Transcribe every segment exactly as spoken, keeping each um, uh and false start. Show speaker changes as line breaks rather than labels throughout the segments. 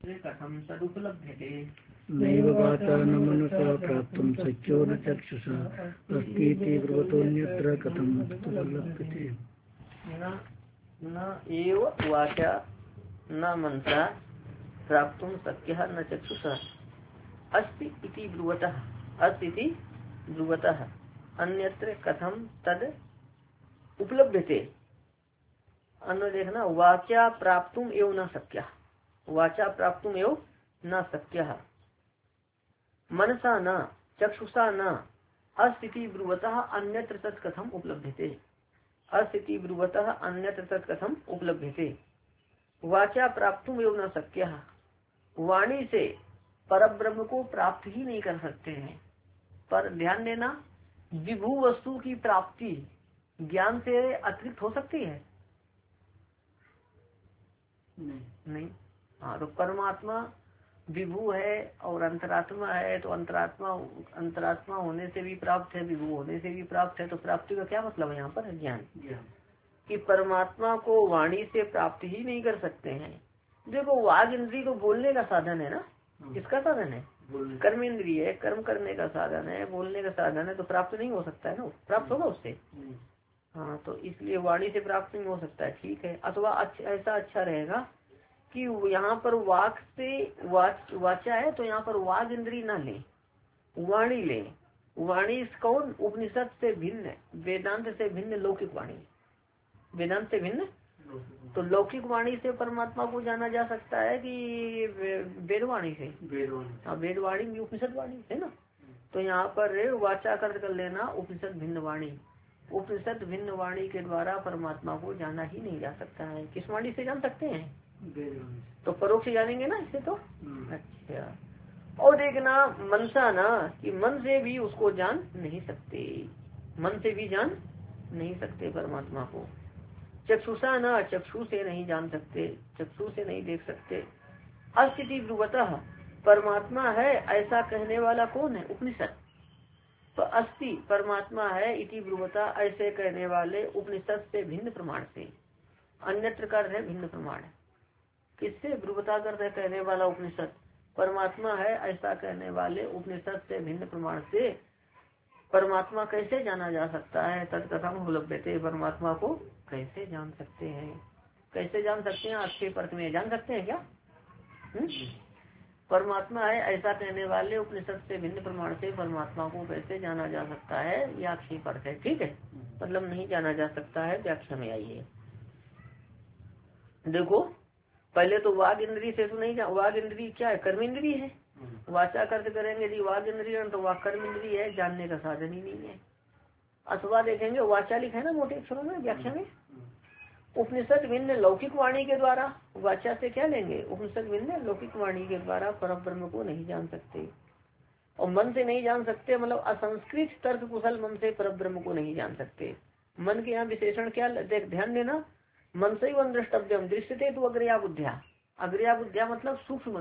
कथम तदुपलभ्यते
नैव वाचा न मनसा प्राप्तुं शक्यो न चक्षुषा अस्तीति ब्रुवतोऽन्यत्र कथं तदुपलभ्यते।
न न एव वाचा न मनसा प्राप्तुं शक्यः न चक्षुषा अस्ति इति ब्रुवतः अस्ति इति ब्रुवतः अन्यत्र कथम तद उपलभ्यते। अन्य देखना वाचा प्राप्तुम एवं न शक्यः, वाचा प्राप्तुम एवं न शक्यः, मनसा न चक्षुषा न अस्थिति ब्रुवतः अन्यत्र तत् कथम उपलभ्यते। अस्थिति ब्रुवतः अन्यत्र तत् कथम उपलभ्यते। वाचा प्राप्तुम एवं न शक्यः, वाणी से परब्रह्म को प्राप्त ही नहीं कर सकते हैं। पर ध्यान देना, विभू वस्तु की प्राप्ति ज्ञान से अतिरिक्त हो सकती है? नहीं, नहीं। हाँ, तो परमात्मा विभू है और अंतरात्मा है, तो अंतरात्मा अंतरात्मा होने से भी प्राप्त है, विभू होने से भी प्राप्त है। तो प्राप्ति का क्या मतलब है यहाँ पर? ज्ञान। कि परमात्मा को वाणी से प्राप्त ही नहीं कर सकते हैं। देखो, वाग इंद्री तो बोलने का साधन है ना, किसका साधन है? कर्म इंद्रिय है, कर्म करने का साधन है, बोलने का साधन है, तो प्राप्त नहीं हो सकता है ना, प्राप्त होगा उससे। हाँ, तो इसलिए वाणी से प्राप्त नहीं हो सकता है, ठीक है। अथवा अच्छा, ऐसा अच्छा रहेगा कि यहाँ पर वाक से वाच वाचा है, तो यहाँ पर वाग इंद्री ना ले, वाणी ले। वाणी कौन? उपनिषद से भिन्न, वेदांत से भिन्न लौकिक वाणी, वेदांत से भिन्न। तो लौकिक वाणी से परमात्मा को जाना जा सकता है कि वेदवाणी से? हाँ, वेदवाणी भी उपनिषद वाणी है ना। तो यहाँ पर वाचा कर लेना उपनिषद भिन्न वाणी। उपनिषद भिन्न वाणी के द्वारा परमात्मा को जाना ही नहीं जा सकता है। किस वाणी से जान सकते हैं? तो परोक्ष जानेंगे ना इससे तो। अच्छा, और देखना मनसा ना, कि मन से भी उसको जान नहीं सकते, मन से भी जान नहीं सकते परमात्मा को। चक्षुषा ना, चक्षु से नहीं जान सकते, चक्षु से नहीं देख सकते। अस्थिति ब्रुवतः, परमात्मा है ऐसा कहने वाला कौन है? उपनिषद। तो अस्ति परमात्मा है इति ब्रुवता, ऐसे कहने वाले उपनिषद से भिन्न प्रमाण से। अन्यत्र कर है भिन्न प्रमाण। किससे? ब्रुवता कर कहने वाला उपनिषद, परमात्मा है ऐसा कहने वाले उपनिषद से भिन्न प्रमाण से परमात्मा कैसे जाना जा सकता है? तत्कथम उपलभ्यते, परमात्मा को कैसे जान सकते हैं? कैसे जान सकते हैं? आक्षेप अर्थ में जान सकते हैं क्या? हुँ? परमात्मा है ऐसा कहने वाले उपनिषद से भिन्न प्रमाण से परमात्मा को कैसे जाना जा सकता है? यह आक्षेप अर्थ है, ठीक है। मतलब नहीं जाना जा सकता है, व्याख्या में आई है। देखो, पहले तो वाग इंद्री से तो नहीं जा, वाग इंद्री क्या है? कर्म इंद्री है। वाचा कर्त करेंगे यदि वाग इंद्री, तो वाक कर्म इंद्री है, जानने का साधन ही नहीं है। अथवा देखेंगे वाचा लिखा है ना मोटे अक्षरों में व्याख्या में, उपनिषद भिन्न लौकिक वाणी के द्वारा। वाचा से क्या लेंगे? उपनिषद भिन्न लौकिक वाणी के द्वारा परब्रह्म को नहीं जान सकते। और मन से नहीं जान सकते, मतलब असंस्कृत तर्क कुशल मन से परब्रह्म को नहीं जान सकते। मन के यहाँ विशेषण क्या? देख, ध्यान देना, मन से ही द्रष्टव्यम दृश्यते तो अग्रया बुद्धिया। अग्रया बुद्धिया मतलब सूक्ष्म,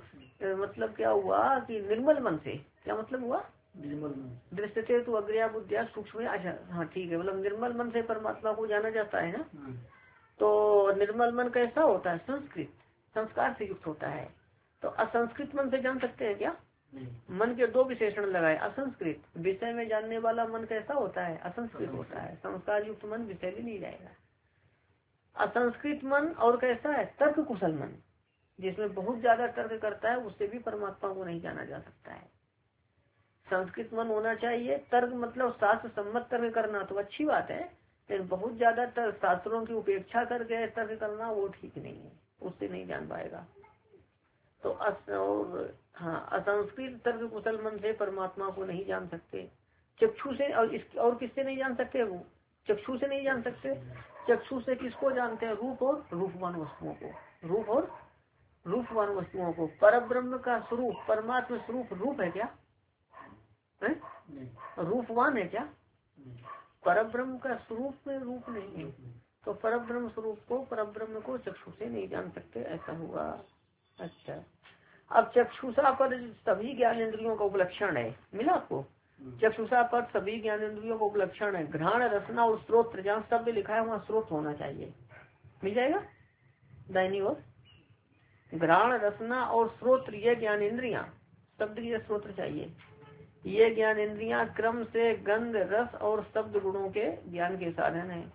मतलब क्या हुआ कि निर्मल मन से। क्या मतलब हुआ? दृश्यते तो अग्रया बुद्धिया सूक्ष्म। अच्छा, हाँ ठीक है, मतलब निर्मल मन से परमात्मा को जाना जाता है ना। तो निर्मल मन कैसा होता है? संस्कृत, संस्कार से युक्त होता है। तो असंस्कृत मन से जान सकते हैं क्या? मन के दो विशेषण लगाए, असंस्कृत। विषय में जानने वाला मन कैसा होता है? असंस्कृत होता है। संस्कार युक्त मन विषय भी नहीं जाएगा। असंस्कृत मन और कैसा है? तर्क कुशल मन, जिसमें बहुत ज्यादा तर्क करता है, उससे भी परमात्मा को नहीं जाना जा सकता है। संस्कृत मन होना चाहिए। तर्क मतलब शास्त्र सम्मत तर्क करना तो अच्छी बात है, लेकिन बहुत ज्यादा तर्क, शास्त्रों की उपेक्षा करके तर्क करना वो ठीक नहीं है, उससे नहीं जान पाएगा। तो अस और हाँ, असंस्कृत तर्क कुशल मन से परमात्मा को नहीं जान सकते। चक्षु से, और इस और किससे नहीं जान सकते? वो चक्षु से नहीं जान सकते। चक्षु से किसको जानते हैं? रूप और रूपवान वस्तुओं को। रूप और रूपवान वस्तुओं को। परब्रह्म का स्वरूप, परमात्मा स्वरूप रूप है क्या? है? रूपवान है क्या? परब्रह्म का स्वरूप में रूप नहीं है। तो परब्रह्म स्वरूप को, परब्रह्म को चक्षु से नहीं जान सकते, ऐसा हुआ। अच्छा, अब चक्षुषा पर सभी ज्ञानेंद्रियों का उपलक्षण है, मिला आपको? चक्षुषा पर सभी ज्ञानेंद्रियों का उपलक्षण है। घ्राण, रसना और स्रोत्र, जहाँ शब्द लिखा है वहाँ स्रोत होना चाहिए। मिल जाएगा दाहिनी ओर, घ्राण रसना और श्रोत्र ये ज्ञान इंद्रियां, शब्द की श्रोत्र चाहिए, ये ज्ञान इंद्रियां क्रम से गंध रस और शब्द गुणों के ज्ञान के साधन है।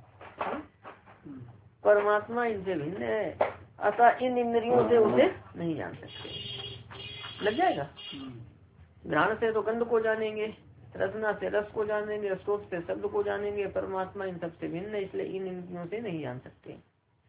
परमात्मा इनसे भिन्न है, अतः इन इंद्रियों से उसे नहीं जान सकते। लग जाएगा। घ्राण से तो गंध को जानेंगे, रसना से रस को जानेंगे, श्रोत से शब्द को जानेंगे। परमात्मा इन सबसे भिन्न है, इसलिए इन इंद्रियों से नहीं जान सकते।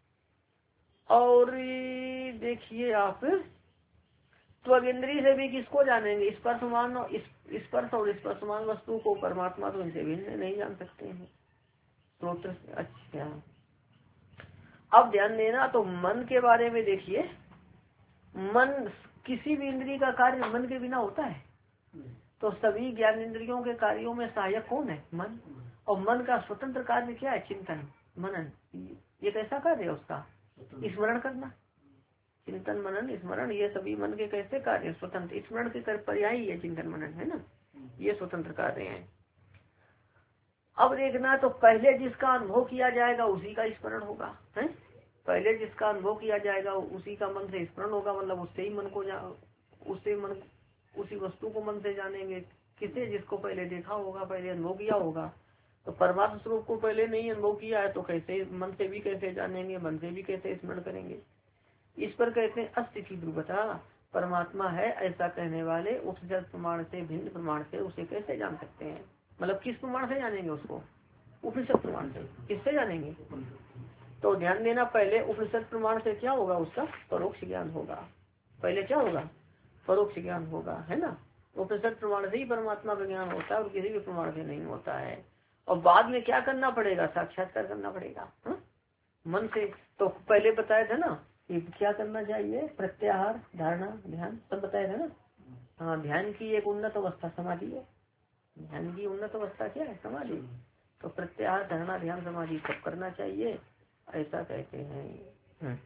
और देखिए आप त्वगिंद्री से भी किसको जानेंगे? स्पर्शमान स्पर्श और स्पर्शमान वस्तु को। परमात्मा तो इनसे भिन्न नहीं जान सकते हैं स्रोत्र से। अच्छा, अब ध्यान देना, तो मन के बारे में देखिए, मन किसी भी इंद्रिय का कार्य मन के बिना होता है? तो सभी ज्ञान इंद्रियों के कार्यों में सहायक कौन है? मन। और मन का स्वतंत्र कार्य क्या है? चिंतन मनन। ये कैसा कार्य है उसका? स्मरण करना। चिंतन मनन स्मरण ये सभी मन के कैसे कार्य? स्वतंत्र। स्मरण के कर पर्याय है चिंतन मनन, है ना, ये स्वतंत्र कार्य हैं। अब देखना, तो पहले जिसका अनुभव किया जाएगा उसी का स्मरण होगा, है? पहले जिसका अनुभव किया जाएगा उसी का मन से स्मरण होगा, मतलब उससे ही मन को जा उससे मन उसी वस्तु को मन से जानेंगे। किसे? जिसको पहले देखा होगा, पहले अनुभव किया होगा। तो परमात्मा स्वरूप को पहले नहीं अनुभव किया है तो कैसे मन से भी कैसे जानेंगे, मन से भी कैसे स्मरण करेंगे? इस पर कहते हैं अस्तित्व ध्रुवता। परमात्मा है ऐसा कहने वाले उपनिषद प्रमाण से भिन्न प्रमाण से उसे कैसे जान सकते हैं? मतलब किस प्रमाण से जानेंगे उसको? उपनिषद प्रमाण से। किससे जानेंगे? तो ध्यान देना, पहले उपनिषद प्रमाण से क्या होगा? उसका परोक्ष ज्ञान होगा। पहले क्या होगा? परोक्ष ज्ञान होगा, है ना। उपनिषद प्रमाण से ही परमात्मा का ज्ञान होता है और किसी भी प्रमाण से नहीं होता है। और बाद में क्या करना पड़ेगा? साक्षात्कार करना पड़ेगा हा? मन से। तो पहले बताया था ना ये क्या करना चाहिए? प्रत्याहार, धारणा, ध्यान, सब बताया था ना। हाँ, ध्यान की एक उन्नत अवस्था समाधि है। ध्यान की उन्नत अवस्था क्या है? समाधि। तो प्रत्याहार, धारणा, ध्यान, समाधि सब करना चाहिए, ऐसा कहते हैं।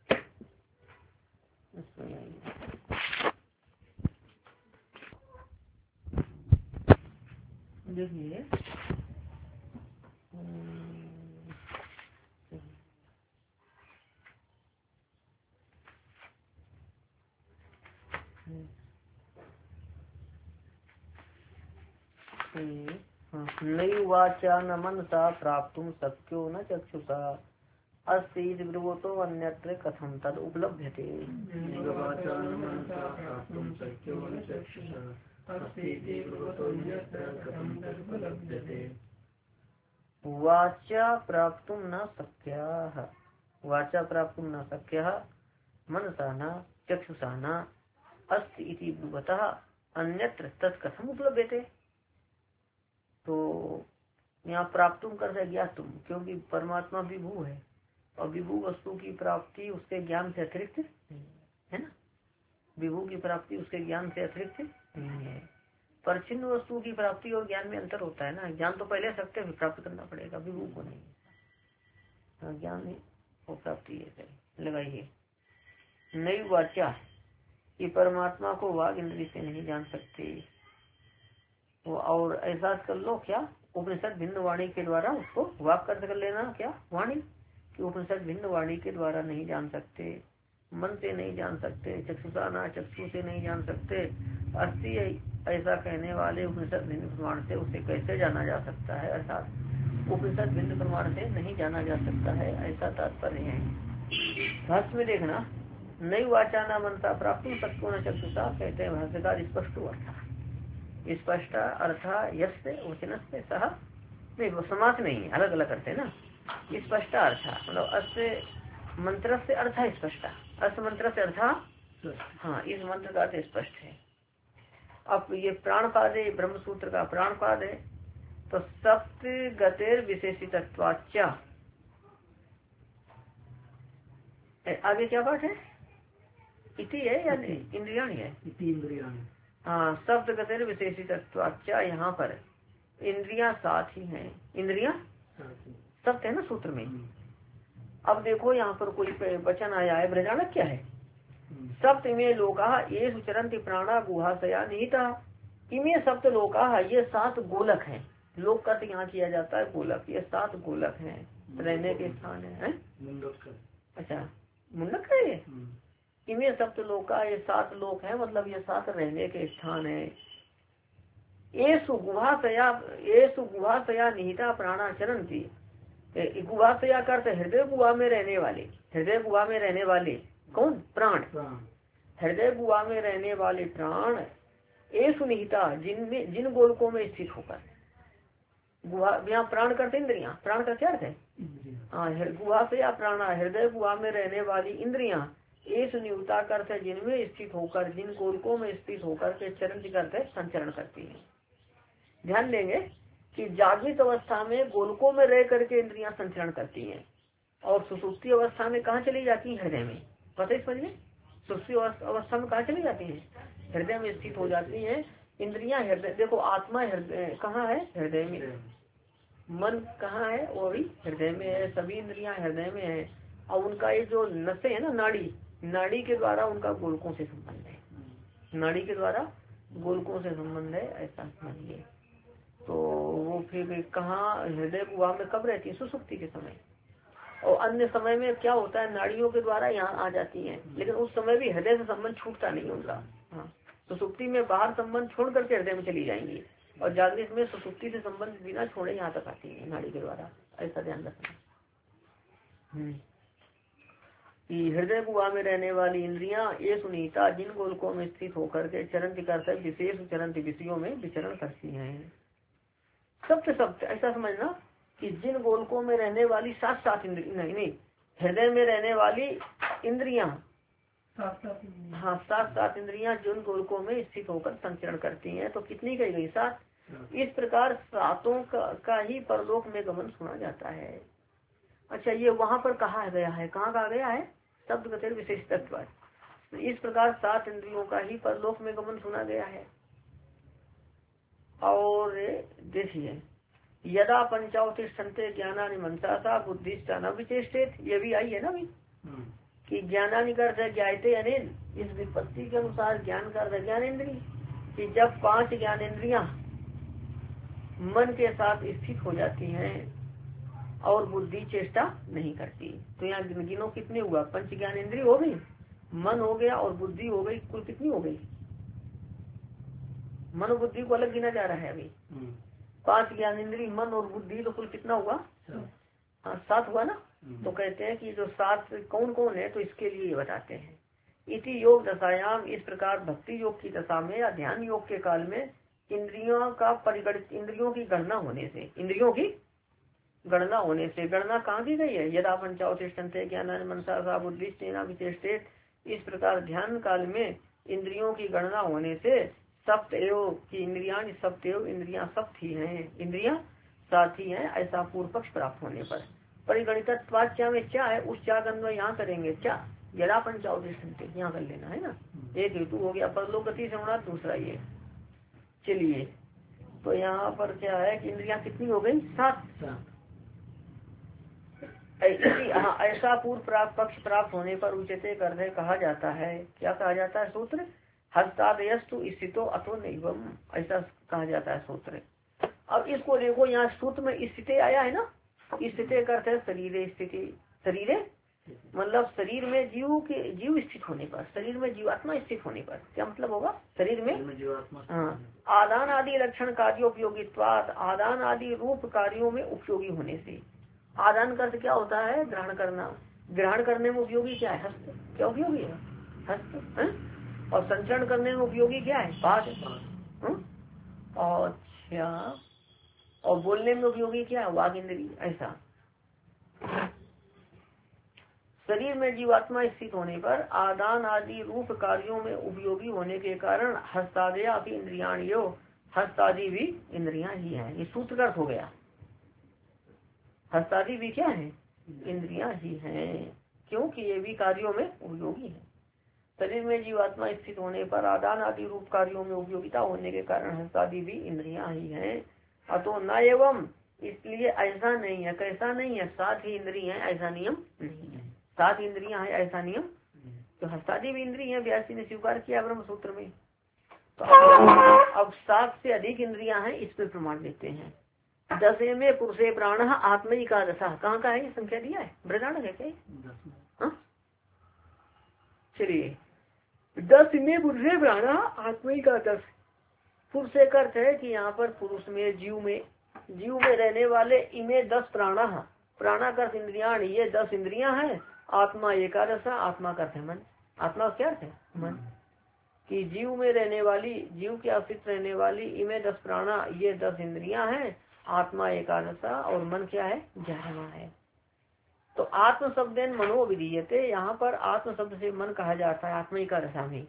देखिए नई वाचा न मनसा प्राप्तुम शक्यो न चक्षुषा अस्ति ब्रुवतो अन्यत्र कथम तद उपलभ्यते। वाचा प्राप्तुम न शक्यः, वाचा प्राप्तुम न शक्यः मनसा न चक्षुषा न अस्ति इति ब्रुवतः अन्यत्र तत् कथम उपलभ्यते। तो यहाँ प्राप्तुम कर रहे ज्ञातुम, क्योंकि परमात्मा विभू है और विभू वस्तु की प्राप्ति उसके ज्ञान से अतिरिक्त नहीं है ना। विभू की प्राप्ति उसके ज्ञान से अतिरिक्त नहीं है। परिच्छिन्न वस्तु की प्राप्ति और ज्ञान में अंतर होता है ना। ज्ञान तो पहले सत्य भी प्राप्त करना पड़ेगा, विभू को नहीं। ज्ञान और प्राप्ति है। लगाइए नई वाचा, ये परमात्मा को वाग इंद्री से नहीं जान सकते। और ऐसा कर लो क्या? उपनिषद भिन्न वाणी के द्वारा उसको वाक कर कर लेना। क्या वाणी? कि उपनिषद भिन्न वाणी के द्वारा नहीं जान सकते, मन से नहीं जान सकते, चक्षुषा ना चक्षु से नहीं जान सकते। अस्थि ऐसा कहने वाले उपनिषद भिन्न प्रमाण से उसे कैसे जाना जा सकता है? अर्थात उपनिषद भिन्न प्रमाण से नहीं जाना जा सकता है, ऐसा तात्पर्य है। भाष्य में देखना, नई वाचा न मनसा प्राप्ति सत्यो न चक्षुषा कहते हैं भाष्यकार स्पष्ट अर्थ। स्पष्ट अर्थ यश वचन से सह नहीं, वो समास नहीं है, अलग अलग करते हैं ना। स्पष्ट अर्थ मतलब अस्य मंत्र से अर्थ स्पष्ट, अस्य मंत्र से अर्थ हाँ, इस मंत्र का अर्थ स्पष्ट है। अब ये प्राणपाद है, ब्रह्म सूत्र का प्राणपाद है। तो सप्त गतिर विशेषितत्वाच्च, आगे क्या बात है? इति है या इंद्रियाणी है?
इंद्रियाणी।
हाँ, शब्द गतिर विशेषितत्वाच्च, यहाँ पर इंद्रियां साथ ही हैं। इंद्रियां सप्त है ना सूत्र में। अब देखो यहाँ पर कोई वचन आया है, ब्रजानक क्या है? सप्त में लोका ये सुचरंति प्राणा गुहाशया निहिता। इमे सप्त लोका, ये सात गोलक हैं। लोक का यहाँ किया जाता है गोलक, ये सात गोलक हैं, रहने के स्थान है। अच्छा, मुंडक है ये? इमे सप्त लोका, ये सात लोक है, मतलब ये सात रहने के स्थान है। येषु गुहाशया, येषु गुहाशया निहिता प्राणा चरन्ति। गुहाशया का अर्थ हृदय गुहा में रहने वाले, हृदय गुहा में रहने वाले कौन? प्राण। हृदय गुहा में रहने वाले प्राण येषु निहिता, जिनमें जिन गोलकों में स्थित होकर, गुहा यहाँ प्राण करते इंद्रियां, प्राण का क्या अर्थ है? हाँ, गुहा से या प्राणा, हृदय गुहा में रहने वाली इंद्रियां येषु निहिता करते है जिनमें स्थित होकर, जिन गोलकों में स्थित होकर के चरण करते संचरण करती है। ध्यान देंगे कि जागृत अवस्था में गोलकों में रह करके इंद्रियां संचरण करती हैं, और सुसुप्ति अवस्था में कहाँ चली जाती है? हृदय में। पता है समझिए, सुसुप्ति अवस्था में कहाँ चली जाती है? हृदय में स्थित हो जाती है इंद्रियां। हृदय देखो, आत्मा हृदय कहाँ है? हृदय में। मन कहाँ है? वो भी हृदय में है। सभी इंद्रियां हृदय में है, और उनका ये जो नसें है ना, नाड़ी, नाड़ी के द्वारा उनका गोलकों से संबंध है, नाड़ी के द्वारा गोलकों से संबंध है, ऐसा समझिए। तो वो फिर कहाँ हृदय गुहा में कब रहती है? सुसुप्ति के समय। और अन्य समय में क्या होता है? नाड़ियों के द्वारा यहाँ आ जाती हैं, लेकिन उस समय भी हृदय से संबंध छूटता नहीं उनका। हाँ, सुसुप्ति में बाहर संबंध छोड़ करके हृदय में चली जाएंगी, और जागृत में सुसुप्ति से संबंध बिना छोड़े यहाँ तक आती है नाड़ी के द्वारा। ऐसा ध्यान रखना। हृदय गुहा में रहने वाली इंद्रियां ये सुनीता, जिन गोलकों में स्थित होकर के चरण करते विशेष चरण विषयों में विचरण करती हैं। सप्त सप्त ऐसा समझना कि जिन गोलकों में रहने वाली सात सात इंद्रिया, नहीं नहीं हृदय में रहने वाली इंद्रियां, हाँ सात सात इंद्रियां जिन गोलकों में स्थित होकर संचरण करती हैं। तो कितनी कही गई? सात। इस प्रकार सातों का, का ही परलोक में गमन सुना जाता है। अच्छा, ये वहां पर कहा गया है, कहाँ कहा गया है? शब्द गतिर विशेष तत्व। इस प्रकार सात इंद्रियों का ही परलोक में गमन सुना गया है। और देखिए, यदा पंचावतिष्ठन्ते ज्ञानानि मनसा बुद्धिश्च न विचेष्टेत, ये भी आई है ना भी, कि ज्ञानानि का अर्थ ज्ञायते अनेन, इस विपत्ति के अनुसार ज्ञान का अर्थ ज्ञानेन्द्रिय, कि जब पांच ज्ञानेन्द्रियां मन के साथ स्थित हो जाती हैं और बुद्धि चेष्टा नहीं करती। तो यहाँ गिनो कितने हुआ? पंच ज्ञानेन्द्रिय हो गई, मन हो गया और बुद्धि हो गई, कुल कितनी हो गई? मन और बुद्धि को अलग गिना जा रहा है अभी। पांच ज्ञानेन्द्रिय, मन और बुद्धि, तो कुल कितना हुआ? हाँ, सात हुआ ना। तो कहते हैं कि जो सात कौन कौन है, तो इसके लिए बताते हैं। इति योग दशायाम, इस प्रकार भक्ति योग की दशा में या ध्यान योग के काल में इंद्रियों का परिगणित, इंद्रियों की गणना होने से, इंद्रियों की गणना होने से, गणना कहाँ की गई है? यदा पंचावतिष्ठन्ते ज्ञानानि मनसा बुद्धिश्च न विचेष्टेत, इस प्रकार ध्यान काल में इंद्रियों की गणना होने से सप्त एव की इंद्रियां सप्त एव, इंद्रियां सप्त ही हैं, इंद्रियां सात ही हैं, ऐसा पूर्व पक्ष प्राप्त होने पर। परिगणितत्वाच्या में क्या है? उस क्या अन्वय यहाँ करेंगे, क्या यदा पंचावतिष्ठन्ते यहाँ कर लेना है ना। एक हेतु हो गया परलोकति से होना, दूसरा ये। चलिए, तो यहाँ पर क्या है कि इंद्रियां कितनी हो गई? सात। ऐसा पूर्व प्राप्त पक्ष प्राप्त होने पर उचिते करने कहा जाता है। क्या कहा जाता है? सूत्र हस्तादयस्तु स्थितो अतो नैवम, ऐसा कहा जाता है सूत्र। अब इसको देखो, यहाँ सूत्र में स्थिति आया है ना। स्थिति का अर्थ है शरीर स्थिति, शरीर मतलब शरीर में जीव के जीव स्थित होने पर, शरीर में जीवात्मा स्थित होने पर। क्या मतलब होगा? शरीर में हाँ, आदान आदि लक्षण कार्योपयोगित्वात्, आदान आदि रूप कार्यों में उपयोगी होने से। आदान का अर्थ क्या होता है? ग्रहण करना। ग्रहण करने में उपयोगी क्या है? हस्त। क्या उपयोगी है? हस्त है? और संचरण करने में उपयोगी क्या है? पाद। और अच्छा, और बोलने में उपयोगी क्या है? वाग इंद्रिय। ऐसा शरीर में जीवात्मा स्थित होने पर आदान आदि रूप कार्यों में उपयोगी होने के कारण हस्तादया भी इंद्रियाणियो, हस्तादि भी इंद्रियां ही है। ये सूत्र का अर्थ हो गया। हस्तादि भी क्या है? इंद्रियां ही हैं, क्योंकि ये भी कार्यों में उपयोगी है। शरीर में जीवात्मा स्थित होने पर आदान आदि रूप कार्यों में उपयोगिता होने के कारण हस्तादि भी इंद्रियां ही हैं। अतो न एवं, इसलिए ऐसा नहीं है। कैसा नहीं है? सात ही इंद्रिय है, ऐसा नियम नहीं है। सात इंद्रियां हैं, ऐसा नियम। तो हस्तादि भी इंद्रिय है, व्यास जी ने स्वीकार किया ब्रह्म सूत्र में। तो अब, अब सात से अधिक इंद्रियां हैं, इस पे प्रमाण देते हैं। दशे में पुरुषे प्राण आत्मयी का दशा, कहाँ का है? ये संख्या दिया है, बृहदारण्यक है क्या? चलिए, दस में बुद्धे प्राणा आत्मा का दस पुरुष एक अर्थ है कि यहाँ पर पुरुष में जीव में जीव में रहने वाले इमे दस प्राणा, प्राणा का इंद्रियाण, ये दस इंद्रियां हैं। आत्मा एकादश, आत्मा का अर्थ है मन। आत्मा क्या अर्थ है? मन। कि जीव में रहने वाली, जीव के आश्रित रहने वाली इमे दस प्राणा, ये दस इंद्रियां हैं। आत्मा एकादशा और मन क्या है? ग्यारहवां है। तो आत्म शब्द मनो विधीयते, यहाँ पर आत्म शब्द से मन कहा जाता है आत्मा एकादशा में।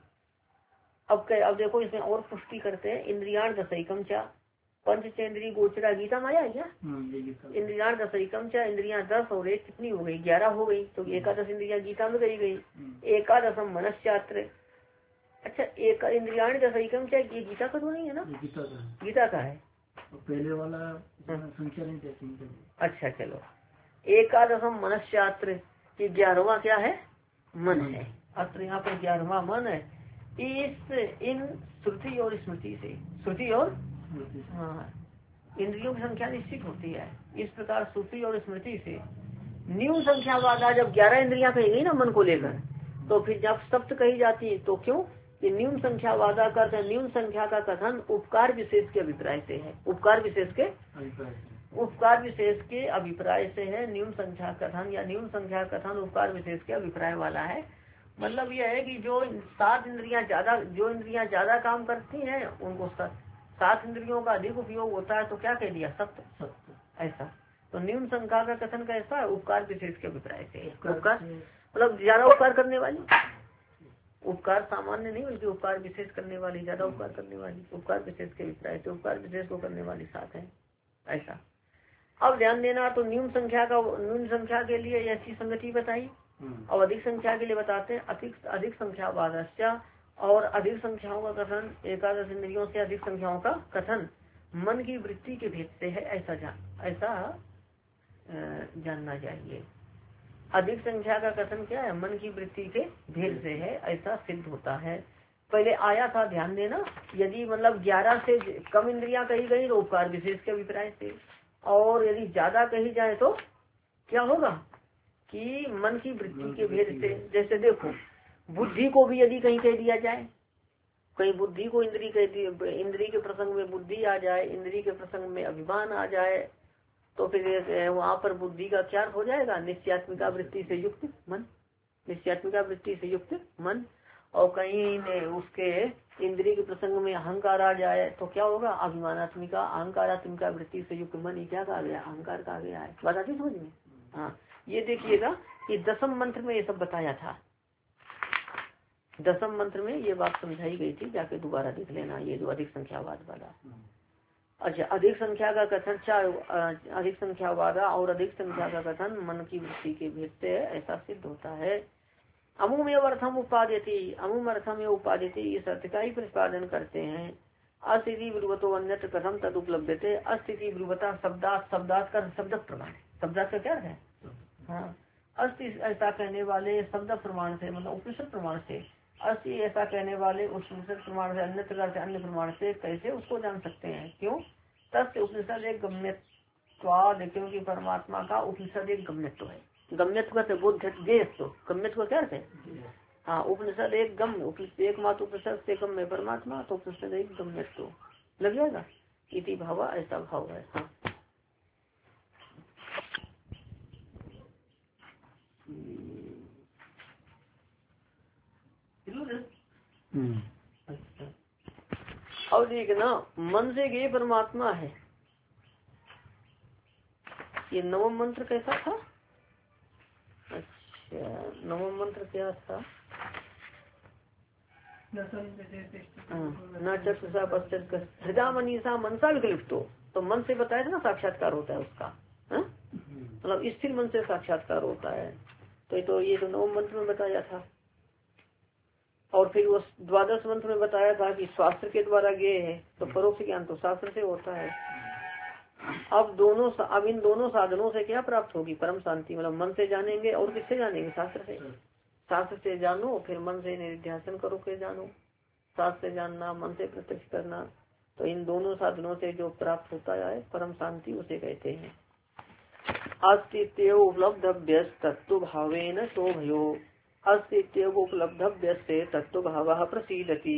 अब अब देखो इसमें और पुष्टि करते हैं। इंद्रियाण दशैकम चा पंचचेंद्रीय गोचरा, गीता में आया क्या? इंद्रियाण दशैकम चा, इंद्रियां दस और एक कितनी हो गई? ग्यारह हो गई। तो एकादश इंद्रियां गीता में गई गई। एकादशम मनश्चात्र। अच्छा, एक इंद्रियाण दशैकम चा, ये गीता का तो नहीं है ना? गीता का, गीता का है। पहले वाला संख्या नहीं देती। अच्छा चलो, एकादशम मनश्चात्र की ग्यारहवा क्या है? मन है। अत्र यहाँ पर ग्यारहवा मन है। इस इन श्रुति और स्मृति से, श्रुति और हाँ, इंद्रियों की संख्या निश्चित होती है। इस प्रकार श्रुति और स्मृति से न्यून संख्या वादा, जब ग्यारह इंद्रियां कही गई ना मन को लेकर, तो फिर जब सप्त कही जाती है तो क्यों? कि न्यून संख्या वादा करते, न्यून संख्या का कथन उपकार विशेष के अभिप्राय से है। उपकार विशेष के उपकार विशेष के अभिप्राय से है न्यून संख्या कथन, या न्यून संख्या कथन उपकार विशेष के अभिप्राय वाला है। मतलब यह है कि जो सात इंद्रियां ज्यादा, जो इंद्रियां ज्यादा काम करती हैं उनको सात इंद्रियों का अधिक उपयोग होता है, तो क्या कह दिया? सप्त सप्त ऐसा। तो न्यून संख्या का कथन कैसा है? उपकार विशेष के अभिप्राय से। उपकार मतलब ज्यादा उपकार करने वाली, उपकार सामान्य नहीं बल्कि उपकार विशेष करने वाली, ज्यादा उपकार करने वाली, उपकार विशेष के अभिप्राय से उपकार विशेष को करने वाली सात है ऐसा। अब ध्यान देना, तो न्यून संख्या का, न्यून संख्या के लिए ऐसी संगति बताई, और अधिक संख्या के लिए बताते हैं अधिक अधिक संख्या वादस्या, और अधिक संख्याओं का कथन, एकादश इंद्रियों से अधिक संख्याओं का कथन मन की वृत्ति के भेद से है, ऐसा जान ऐसा जानना चाहिए। अधिक संख्या का कथन क्या है? मन की वृत्ति के भेद से है, ऐसा सिद्ध होता है। पहले आया था, ध्यान देना, यदि मतलब ग्यारह से कम इंद्रियां कही गई तो उपकार विशेष के अभिप्राय से, और यदि ज्यादा कही जाए तो क्या होगा? कि मन की वृत्ति के भेद से। जैसे देखो, बुद्धि को भी यदि कहीं कह दिया जाए, कहीं बुद्धि को इंद्री कह दी, इंद्री के प्रसंग में बुद्धि आ जाए, इंद्री के प्रसंग में अभिमान आ जाए, तो फिर वहाँ पर बुद्धि का क्या हो जाएगा? निश्चयात्मिका वृत्ति से युक्त मन, निश्चयात्मिका वृत्ति से युक्त मन। और कहीं उसके इंद्री के प्रसंग में अहंकार आ जाए तो क्या होगा? अभिमानात्मिका, अहंकारात्मिका वृत्ति से युक्त मन। ही क्या कहा गया? अहंकार कहा गया है। बात आती समझ में? हाँ, ये देखिएगा कि दसम मंत्र में ये सब बताया था। दसम मंत्र में ये बात समझाई गई थी, जाके दोबारा देख लेना, ये जो अधिक संख्यावाद वाला। अच्छा, अधिक संख्या का कथन, चार अधिक संख्या वादा और अधिक संख्या का कथन मन की वृत्ति के भेद से ऐसा सिद्ध होता है। अमुम एवं अर्थम उपाद्यति, अमुम अर्थम एवं उपाद्यति, इस अर्थ का ही प्रतिपादन करते हैं। अस्थिति ब्रुवतो अन्यत्र कथम तद उपलब्धते। अस्थिति ब्रुवता शब्दात, शब्दात का शब्द प्रमाण, शब्दात का क्या है? हाँ, अस्ति ऐसा कहने वाले शब्द प्रमाण से, मतलब उपनिषद प्रमाण से, अस्ति ऐसा कहने वाले उस उपनिषद प्रमाण से, अन्य प्रकार से अन्य प्रमाण से कैसे उसको जान सकते हैं? क्यों? तस्य उपनिषद एक गम्यत्वाद, क्योंकि परमात्मा का उपनिषद एक गम्यत्व है। गम्यत्व का बोध तो गम्यत्व क्या है? हाँ, उपनिषद एक गम, एक मात्र उपनिषद से गम है परमात्मा, तो उपनिषद एक गम्यत्व लग जाएगा। इति भाव, ऐसा भाव है। हाँ, अच्छा, अब देखना, मन से गे परमात्मा है। ये नवम मंत्र कैसा था? अच्छा, नवम मंत्र क्या था? न चक्षुषा पश्चात हृदय मनीषा मनसा विकलिप्तो। तो मन से बताया था ना साक्षात्कार होता है उसका, मतलब स्थिर मन से साक्षात्कार होता है। तो ये तो ये तो नवम मंत्र में बताया था। और फिर वो द्वादश मंत्र में बताया था कि शास्त्र के द्वारा गे है, तो परोक्ष ज्ञान तो शास्त्र से होता है। अब दोनों, अब इन दोनों साधनों से क्या प्राप्त होगी? परम शांति। मतलब मन से जानेंगे और किससे जानेंगे? शास्त्र से। शास्त्र से जानो, फिर मन से निध्यासन करो के जानो। शास्त्र से जानना, मन से प्रत्यक्ष करना, तो इन दोनों साधनों से जो प्राप्त होता है परम शांति, उसे कहते हैं। अस्तित्व उपलब्ध तत्व भावेन शोभयो, अस्ति उपलब्धव्य से तत्व भाव प्रसीदति।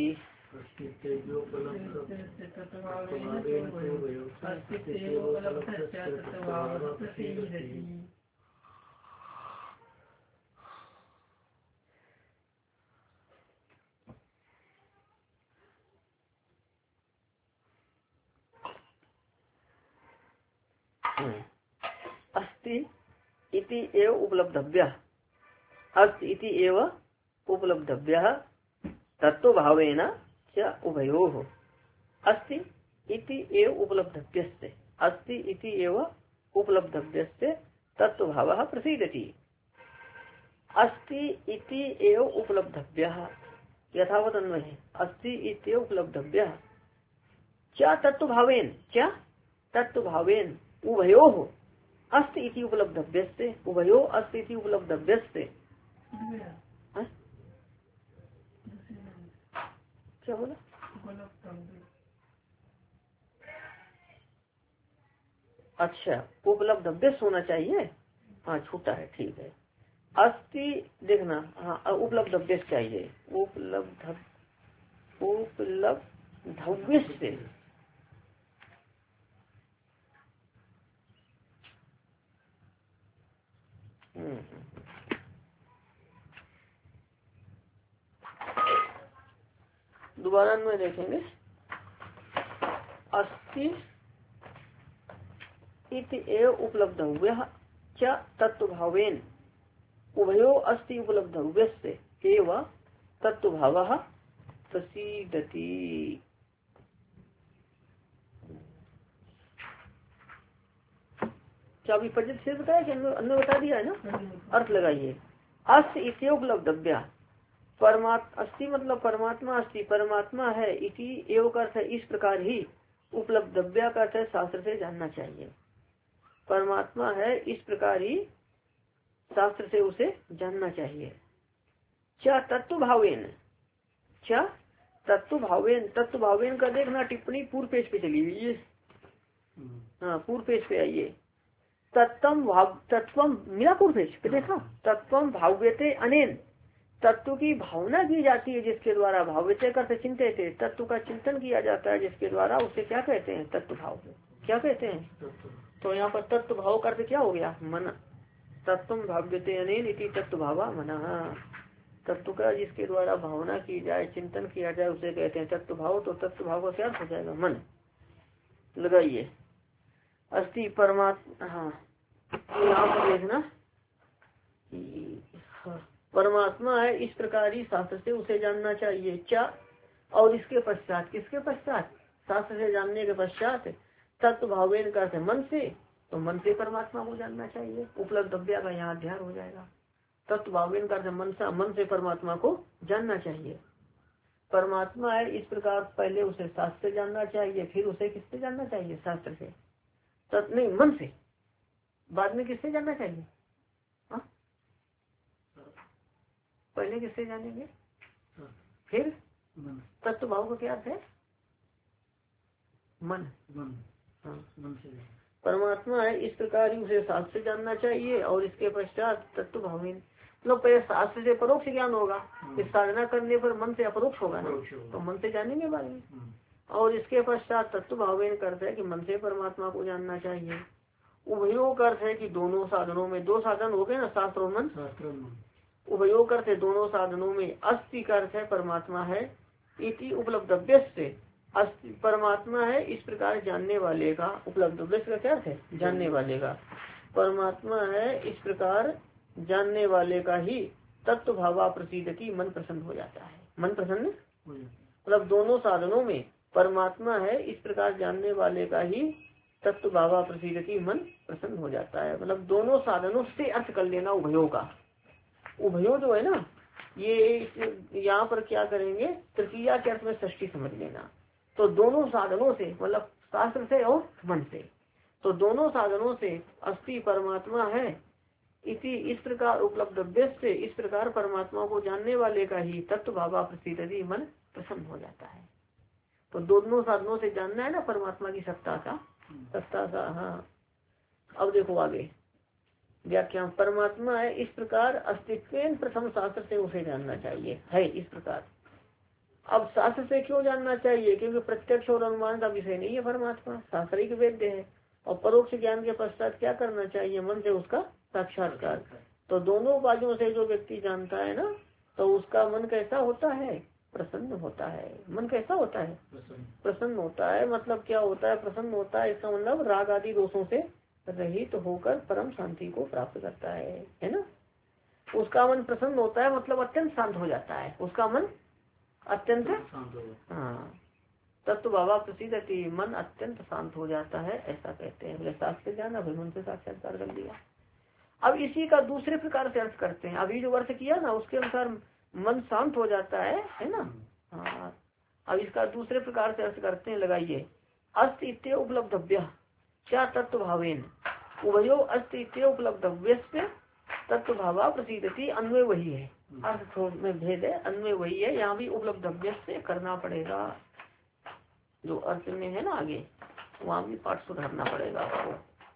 अस्ति इति एव उपलब्धव्यः, अस्ति इति एव उपलब्धव्यः तत्व भावेन च उभयोः। अस्ति इति एव उपलब्धव्यस्य, अस्ति इति एव उपलब्धव्यस्य तत्व भावः प्रसीदति। अस्ति इति एव उपलब्धव्यः यथावत् अन्वयः, अस्ति इति उपलब्धव्यः च तत्व भावेन, च तत्व भावेन उभयोः। अस्ति इति उपलब्धव्यस्य, उभयो अस्ति इति उपलब्धव्यस्य। क्या बोला? अच्छा, उपलब्धव्य होना चाहिए। हाँ छूटा है, ठीक है। अस्ति देखना, हाँ उपलब्धव्य चाहिए, उपलब्ध उपलब्धव्य से। दोबारा में देखेंगे, अस्ति इति एव उपलब्धव्यः च तत्व भावेन उभयो अस्ति उपलब्धव्यस्य एव तत्व भावः प्रसीदति। क्या अभी परिचित से बताया कि अन्य बता दिया है ना? अर्थ लगाइए। अस्ति इति उपलब्धव्य, परमात्मा अस्ति मतलब परमात्मा अस्ति, परमात्मा है, इति एव का अर्थ है इस प्रकार ही, उपलब्धव्य का अर्थ है शास्त्र से जानना चाहिए। परमात्मा है इस प्रकार ही शास्त्र से उसे जानना चाहिए। च तत्व भावेन, च तत्व भावेन, तत्व भावेन का देखना टिप्पणी पूर्व पेज पे चली हुई है। हाँ पूर्व पेज पे आइए। तत्वम भाव, तत्वम मिला पूर्व पेज पे देखा, तत्वम भाव्यते अनेन, तत्व की भावना की जाती है जिसके द्वारा, भाव्यते करते चिंतित थे, तत्व का चिंतन किया जाता है जिसके द्वारा, उसे क्या कहते हैं? तत्व भाव। क्या कहते हैं? तो यहाँ पर तत्व भाव का अर्थ क्या हो गया? मन। तत्वम भाव्यते अनेन इति तत्व भावा मन, तत्व का जिसके द्वारा भावना की जाए, चिंतन किया जाए, उसे कहते हैं तत्व भाव। तो तत्व भाव का क्या हो जाएगा? मन। लगाइए। अस्ति परमात्मा, हाँ यहाँ पर देखना, परमात्मा है इस प्रकार ही शास्त्र से उसे जानना चाहिए। च और इसके पश्चात, किसके पश्चात? शास्त्र से जानने के पश्चात तत्व भावेन का अर्थ मन से, तो मन से परमात्मा को जानना चाहिए। उपलब्धव्य का यहाँ अध्याय हो जाएगा। तत्व भावेन का अर्थ मन से, मन से परमात्मा को जानना चाहिए। परमात्मा है इस प्रकार पहले उसे शास्त्र से जानना चाहिए, फिर उसे किससे जानना चाहिए? शास्त्र से। तत् नहीं, मन से, बाद में किससे जानना चाहिए? हा? पहले किससे जानेंगे, फिर तत्व भाव का क्या अर्थ है? मन। मन। हाँ मन से। परमात्मा है इस प्रकार ही उसे शास्त्र से जानना चाहिए, और इसके पश्चात तत्व भावेन, मतलब पहले शास्त्र से परोक्ष ज्ञान होगा, इस साधना करने पर मन से अपरोक्ष होगा ना, तो मन से जानेंगे बाद में। और इसके पश्चात तत्व भावेन का अर्थ है कि मन से परमात्मा को जानना चाहिए। उभयों का अर्थ है कि दोनों साधनों में, दो साधन हो गए ना, शास्त्र और मन। उभयों का अर्थ है दोनों साधनों में। अस्ति का अर्थ है परमात्मा है, इति उपलब्धव्य से, अस्ति परमात्मा है इस प्रकार जानने वाले का, उपलब्धव्य का क्या अर्थ है? जानने वाले का। परमात्मा है इस प्रकार जानने वाले का ही तत्व भावा प्रसीदति, मन प्रसन्न हो जाता है। मन प्रसन्न मतलब दोनों साधनों में परमात्मा है इस प्रकार जानने वाले का ही तत्व भावा प्रसीदति, मन प्रसन्न हो जाता है। मतलब दोनों साधनों से अर्थ कर लेना उभयों का। उभयों जो है ना, ये यहाँ पर क्या करेंगे, तृतीया के अर्थ में षष्ठी समझ लेना। तो दोनों साधनों से मतलब शास्त्र से और मन से, तो दोनों साधनों से अस्ति परमात्मा है, इसी इस प्रकार उपलब्धव्य से, इस प्रकार परमात्मा को जानने वाले का ही तत्व भावा प्रसीदति, मन प्रसन्न हो जाता है। तो दोनों साधनों से जानना है ना परमात्मा की सत्ता का, सत्ता का। हाँ अब देखो आगे, व्याख्या परमात्मा है इस प्रकार अस्तित्व प्रथम शास्त्र से उसे जानना चाहिए है इस प्रकार। अब शास्त्र से क्यों जानना चाहिए? क्योंकि प्रत्यक्ष और अनुमान का विषय नहीं है परमात्मा, शास्त्रिक वेद्य है। और परोक्ष ज्ञान के पश्चात क्या करना चाहिए? मन से उसका साक्षात्कार। तो दोनों बाजुओं से जो व्यक्ति जानता है ना, तो उसका मन कैसा होता है? प्रसन्न होता है। मन कैसा होता है? प्रसन्न होता है। मतलब क्या होता है? प्रसन्न होता है। इसका मतलब राग आदि दोषों से रहित तो होकर परम शांति को प्राप्त करता है, है ना। उसका मन प्रसन्न होता है, मतलब अत्यंत शांत हो जाता है। उसका मन अत्यंत हाँ तत्व भावा प्रसिद्धति, मन अत्यंत शांत हो जाता है, ऐसा कहते हैं। शास्त्र जाना भाई मन से साक्षात्कार कर लिया। अब इसी का दूसरे प्रकार से अर्थ करते हैं। अभी जो अर्थ किया ना उसके अनुसार मन शांत हो जाता है, है ना। हाँ अब इसका दूसरे प्रकार से अर्थ करते हैं। लगाइए अस्त इत्य उपलब्धव्य क्या तत्व भावेन उभयो अस्त इत्य उपलब्धव्य तत्व भावा प्रसिद्धति। अन्वय वही है, अर्थ में भेद है, अन्वय वही है। यहाँ भी उपलब्धव्य से करना पड़ेगा। जो अर्थ में है ना आगे वहाँ भी पाठ सुधारना पड़ेगा आपको।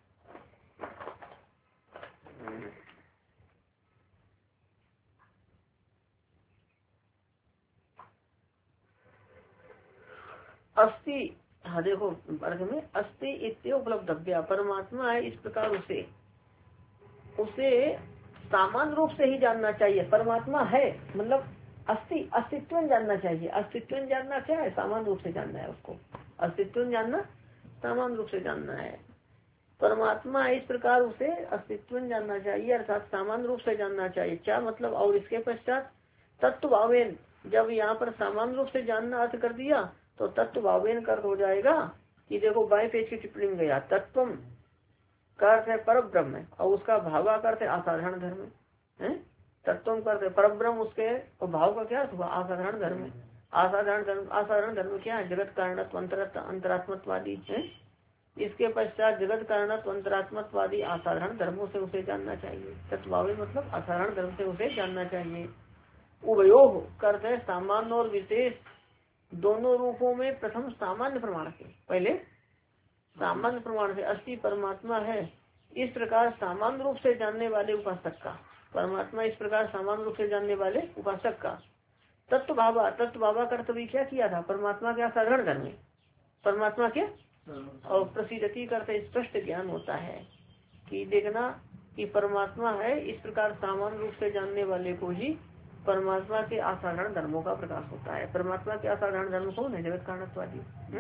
अस्ति हाँ देखो अर्थ में अस्ति इत्य उपलब्धव्य परमात्मा है इस प्रकार उसे उसे सामान्य रूप से ही जानना चाहिए। परमात्मा है मतलब अस्ति अस्तित्व जानना चाहिए। अस्तित्व जानना क्या है? सामान्य रूप से जानना है उसको। अस्तित्व जानना सामान्य रूप से जानना है। परमात्मा है इस प्रकार उसे अस्तित्व जानना चाहिए, अर्थात सामान्य रूप से जानना चाहिए। क्या मतलब? और इसके पश्चात तत्व भावेन, जब यहाँ पर सामान्य रूप से जानना अर्थ कर दिया तो तत्व भावेन का अर्थ हो जाएगा कि देखो बाएं पेज की टिप्पणी में गया तत्वम का अर्थ है पर ब्रह्म और उसका भावा का अर्थ है असाधारण धर्म है। तत्वम का अर्थ है पर ब्रह्म, उसके और भाव का क्या अर्थ हुआ? असाधारण धर्म। असाधारण धर्म असाधारण धर्म क्या है? जगत कारणत्व अंतरात्मत्वादी है। इसके पश्चात जगत कारणत्व अंतरात्मत्वादी असाधारण धर्मों से उसे जानना चाहिए। तत्वावे मतलब असाधारण धर्म से उसे जानना चाहिए। उभयोग करते हैं सामान्य और विशेष दोनों रूपों में। प्रथम सामान्य प्रमाण से, पहले सामान्य प्रमाण से अस्थि परमात्मा है इस प्रकार सामान्य रूप से जानने वाले उपासक का। परमात्मा इस प्रकार सामान्य रूप से जानने वाले उपासक का तत्व भावा। तत्व भावा का अर्थ भी क्या किया था? परमात्मा के असाधारण धर्म, परमात्मा के और प्रसिद्धति करते स्पष्ट ज्ञान होता है कि देखना कि परमात्मा है इस प्रकार सामान्य रूप से जानने वाले को ही परमात्मा के असाधारण धर्मों का प्रकाश होता है। परमात्मा के असाधारण धर्म कौन है? जगत कारणत्वादी।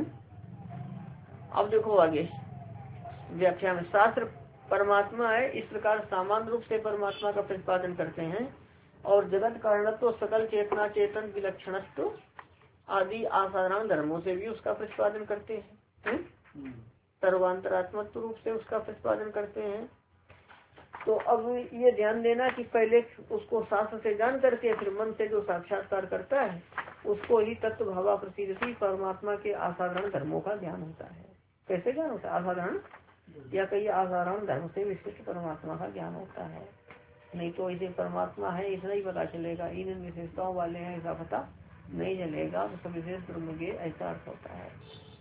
अब देखो आगे व्याख्या में शास्त्र परमात्मा है इस प्रकार सामान्य रूप से परमात्मा का प्रतिपादन करते हैं और जगत कारणत्व सकल चेतना चेतन विलक्षणत्व आदि असाधारण धर्मों से भी उसका प्रतिपादन करते हैं। सर्वांतरात्मक रूप से उसका प्रतिपादन करते हैं। तो अब ये ध्यान देना कि पहले उसको शास्त्र से जान करके फिर मन से जो साक्षात्कार करता है उसको ही तत्व भावा प्रसिद्धि परमात्मा के असाधारण धर्मों का ज्ञान होता है। कैसे ज्ञान होता है? असाधारण या कई असाधारण धर्म से विशिष्ट परमात्मा का ज्ञान होता है। नहीं तो इसे परमात्मा है इतना ही पता चलेगा, इन विशेषताओं वाले हैं ऐसा पता नहीं चलेगा। तो सब विशेष ब्रह्म के ऐसा अर्थ होता है।